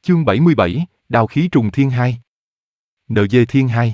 Chương 77, Đao khí trùng thiên 2. NG thiên 2.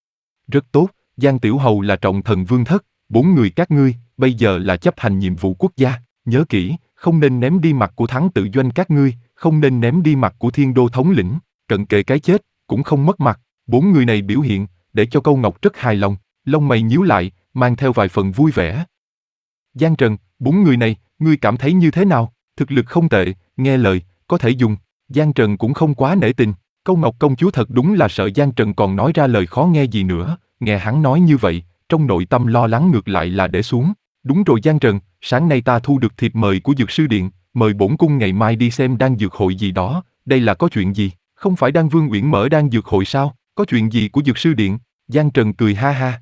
Rất tốt, Giang Tiểu Hầu là trọng thần vương thất, 4 người các ngươi, bây giờ là chấp hành nhiệm vụ quốc gia, nhớ kỹ, không nên ném đi mặt của thắng tự doanh các ngươi, không nên ném đi mặt của thiên đô thống lĩnh, cận kề cái chết, cũng không mất mặt. 4 người này biểu hiện, để cho Câu Ngọc rất hài lòng, lông mày nhíu lại, mang theo vài phần vui vẻ. Giang Trần, 4 người này, ngươi cảm thấy như thế nào? Thực lực không tệ, nghe lời, có thể dùng. Giang Trần cũng không quá nể tình, Câu Ngọc công chúa thật đúng là sợ Giang Trần còn nói ra lời khó nghe gì nữa, nghe hắn nói như vậy, trong nội tâm lo lắng ngược lại là để xuống. Đúng rồi Giang Trần, sáng nay ta thu được thiệp mời của Dược Sư Điện, mời bổn cung ngày mai đi xem đan dược hội gì đó, đây là có chuyện gì? Không phải Đan Vương Uyển mở đan dược hội sao? Có chuyện gì của Dược Sư Điện? Giang Trần cười ha ha.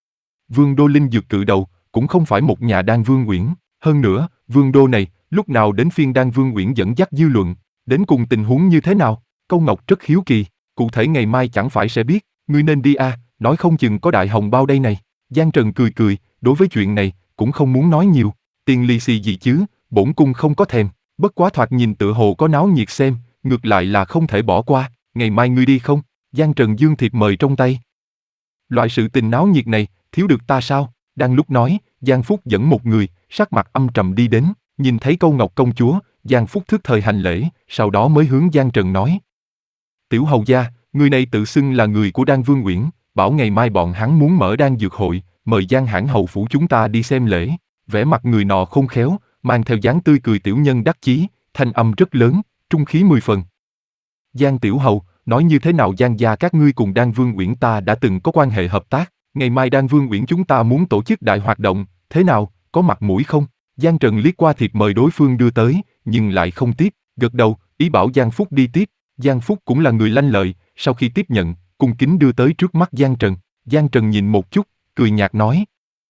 Vương đô linh dược cự đầu, cũng không phải một nhà Đan Vương Uyển, hơn nữa, vương đô này, lúc nào đến phiên Đan Vương Uyển dẫn dắt dư luận, đến cùng tình huống như thế nào? Câu Ngọc rất hiếu kỳ, cụ thể ngày mai chẳng phải sẽ biết, ngươi nên đi a, nói không chừng có đại hồng bao đây này. Giang Trần cười cười, đối với chuyện này, cũng không muốn nói nhiều, tiền lì xì gì chứ, bổn cung không có thèm, bất quá thoạt nhìn tựa hồ có náo nhiệt xem, ngược lại là không thể bỏ qua, ngày mai ngươi đi không? Giang Trần giương thiệp mời trong tay. Loại sự tình náo nhiệt này, thiếu được ta sao? Đang lúc nói, Giang Phúc dẫn một người, sắc mặt âm trầm đi đến, nhìn thấy Câu Ngọc công chúa, Giang Phúc thức thời hành lễ, sau đó mới hướng Giang Trần nói. Tiểu hầu gia, người này tự xưng là người của Đan Vương Uyển, bảo ngày mai bọn hắn muốn mở đan dược hội, mời Giang hãn hầu phủ chúng ta đi xem lễ. Vẻ mặt người nọ khôn khéo, mang theo dáng tươi cười tiểu nhân đắc chí, thanh âm rất lớn, trung khí 10 phần. Giang Tiểu Hầu, nói như thế nào Giang gia các ngươi cùng Đan Vương Uyển ta đã từng có quan hệ hợp tác, ngày mai Đan Vương Uyển chúng ta muốn tổ chức đại hoạt động, thế nào, có mặt mũi không? Giang Trần liếc qua thiệp mời đối phương đưa tới, nhưng lại không tiếp, gật đầu, ý bảo Giang Phúc đi tiếp. Giang Phúc cũng là người lanh lợi, sau khi tiếp nhận, cung kính đưa tới trước mắt Giang Trần. Giang Trần nhìn một chút, cười nhạt nói.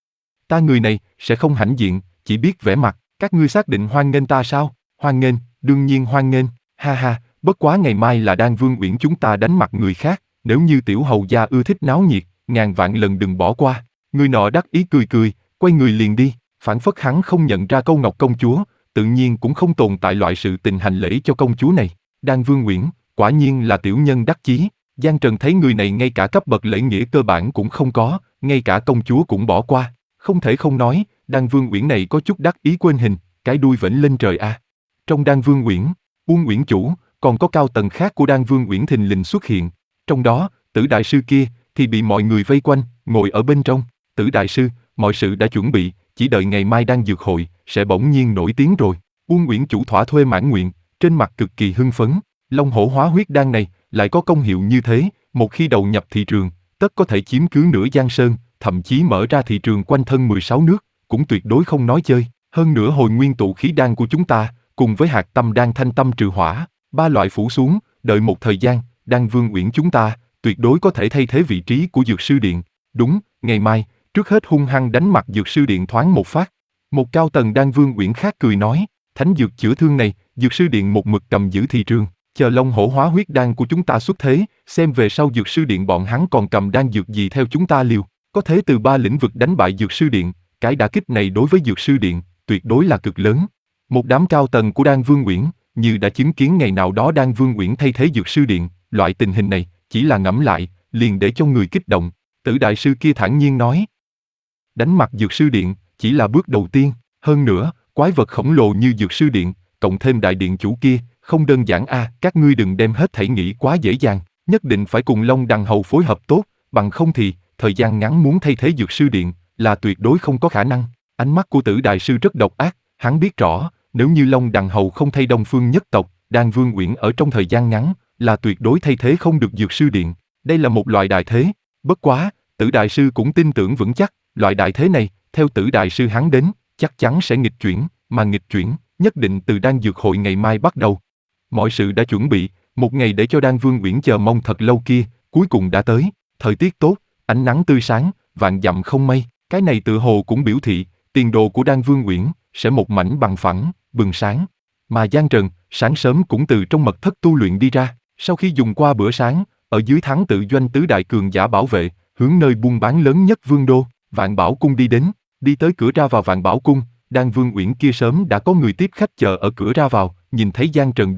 Ta người này, sẽ không hãnh diện, chỉ biết vẽ mặt, các ngươi xác định hoan nghênh ta sao? Hoan nghênh, đương nhiên hoan nghênh, ha ha, bất quá ngày mai là Đan Vương Uyển chúng ta đánh mặt người khác, nếu như tiểu hầu gia ưa thích náo nhiệt, ngàn vạn lần đừng bỏ qua. Người nọ đắc ý cười cười, quay người liền đi, phảng phất hắn không nhận ra Câu Ngọc công chúa, tự nhiên cũng không tồn tại loại sự tình hành lễ cho công chúa này. Đan Vương Uyển, quả nhiên là tiểu nhân đắc chí. Giang Trần thấy người này ngay cả cấp bậc lễ nghĩa cơ bản cũng không có, ngay cả công chúa cũng bỏ qua. Không thể không nói, Đan Vương Uyển này có chút đắc ý quên hình, cái đuôi vểnh lên trời a. Trong Đan Vương Uyển, Uông Uyển chủ, còn có cao tầng khác của Đan Vương Uyển thình lình xuất hiện. Trong đó, Tử đại sư kia thì bị mọi người vây quanh, ngồi ở bên trong. Tử đại sư, mọi sự đã chuẩn bị, chỉ đợi ngày mai đan dược hội sẽ bỗng nhiên nổi tiếng rồi. Uông Uyển chủ thỏa thuê mãn nguyện, trên mặt cực kỳ hưng phấn. Long hổ hóa huyết đan này lại có công hiệu như thế, một khi đầu nhập thị trường, tất có thể chiếm cứ nửa Giang Sơn, thậm chí mở ra thị trường quanh thân 16 nước, cũng tuyệt đối không nói chơi. Hơn nữa hồi nguyên tụ khí đan của chúng ta, cùng với hạt tâm đan thanh tâm trừ hỏa, 3 loại phủ xuống, đợi một thời gian, Đan Vương Uyển chúng ta tuyệt đối có thể thay thế vị trí của Dược Sư Điện. Đúng, ngày mai, trước hết hung hăng đánh mặt Dược Sư Điện thoáng một phát. Một cao tầng Đan Vương Uyển khác cười nói, thánh dược chữa thương này, Dược Sư Điện một mực cầm giữ thị trường, chờ Long hổ hóa huyết đan của chúng ta xuất thế, xem về sau Dược Sư Điện bọn hắn còn cầm đan dược gì theo chúng ta liều. Có thế từ 3 lĩnh vực đánh bại Dược Sư Điện, cái đả kích này đối với Dược Sư Điện tuyệt đối là cực lớn. Một đám cao tầng của Đan Vương Uyển như đã chứng kiến ngày nào đó Đan Vương Uyển thay thế Dược Sư Điện, loại tình hình này chỉ là ngẫm lại liền để cho người kích động. Tử đại sư kia thản nhiên nói, đánh mặt Dược Sư Điện chỉ là bước đầu tiên, hơn nữa quái vật khổng lồ như Dược Sư Điện cộng thêm đại điện chủ kia không đơn giản a. Các ngươi đừng đem hết thảy nghĩ quá dễ dàng, nhất định phải cùng Long Đằng hầu phối hợp tốt, bằng không thì thời gian ngắn muốn thay thế Dược Sư Điện là tuyệt đối không có khả năng. Ánh mắt của Tử đại sư rất độc ác, hắn biết rõ, nếu như Long Đằng hầu không thay Đông Phương nhất tộc, Đan Vương Uyển ở trong thời gian ngắn là tuyệt đối thay thế không được Dược Sư Điện. Đây là một loại đại thế, bất quá, Tử đại sư cũng tin tưởng vững chắc, loại đại thế này, theo Tử đại sư hắn đến, chắc chắn sẽ nghịch chuyển, mà nghịch chuyển, nhất định từ đan dược hội ngày mai bắt đầu. Mọi sự đã chuẩn bị, một ngày để cho Đan Vương Uyển chờ mong thật lâu kia, cuối cùng đã tới, thời tiết tốt, ánh nắng tươi sáng, vạn dặm không mây, cái này tự hồ cũng biểu thị, tiền đồ của Đan Vương Uyển sẽ một mảnh bằng phẳng, bừng sáng. Mà Giang Trần, sáng sớm cũng từ trong mật thất tu luyện đi ra, sau khi dùng qua bữa sáng, ở dưới thắng tự doanh tứ đại cường giả bảo vệ, hướng nơi buôn bán lớn nhất Vương đô, Vạn Bảo cung đi đến, đi tới cửa ra vào Vạn Bảo cung, Đan Vương Uyển kia sớm đã có người tiếp khách chờ ở cửa ra vào, nhìn thấy Giang Trần đến,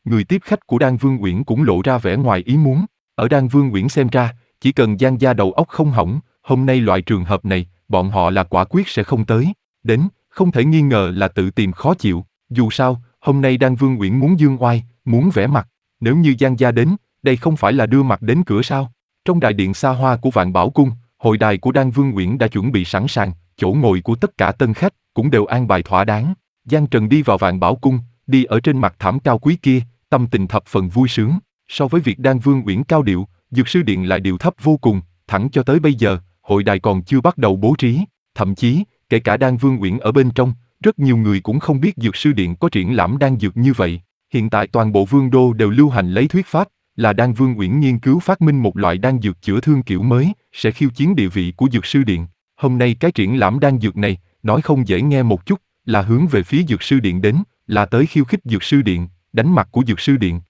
Người tiếp khách của Đan Vương Uyển cũng lộ ra vẻ ngoài ý muốn. Ở Đan Vương Uyển xem ra, chỉ cần Giang gia đầu óc không hỏng, hôm nay loại trường hợp này, bọn họ là quả quyết sẽ không tới. Đến, không thể nghi ngờ là tự tìm khó chịu. Dù sao, hôm nay Đan Vương Uyển muốn dương oai, muốn vẽ mặt. Nếu như Giang gia đến, đây không phải là đưa mặt đến cửa sao? Trong đại điện xa hoa của Vạn Bảo Cung, hội đài của Đan Vương Uyển đã chuẩn bị sẵn sàng, chỗ ngồi của tất cả tân khách cũng đều an bài thỏa đáng. Giang Trần đi vào Vạn Bảo Cung, đi ở trên mặt thảm cao quý kia, tâm tình thập phần vui sướng. So với việc Đan Vương Uyển cao điệu, Dược Sư Điện lại điệu thấp vô cùng, thẳng cho tới bây giờ, hội đài còn chưa bắt đầu bố trí. Thậm chí, kể cả Đan Vương Uyển ở bên trong, rất nhiều người cũng không biết Dược Sư Điện có triển lãm đan dược như vậy. Hiện tại toàn bộ vương đô đều lưu hành lấy thuyết pháp, là Đan Vương Uyển nghiên cứu phát minh một loại đan dược chữa thương kiểu mới, sẽ khiêu chiến địa vị của Dược Sư Điện. Hôm nay cái triển lãm đan dược này, nói không dễ nghe một chút, là hướng về phía Dược Sư Điện đến, là tới khiêu khích Dược Sư Điện, đánh mặt của Dược Sư Điện.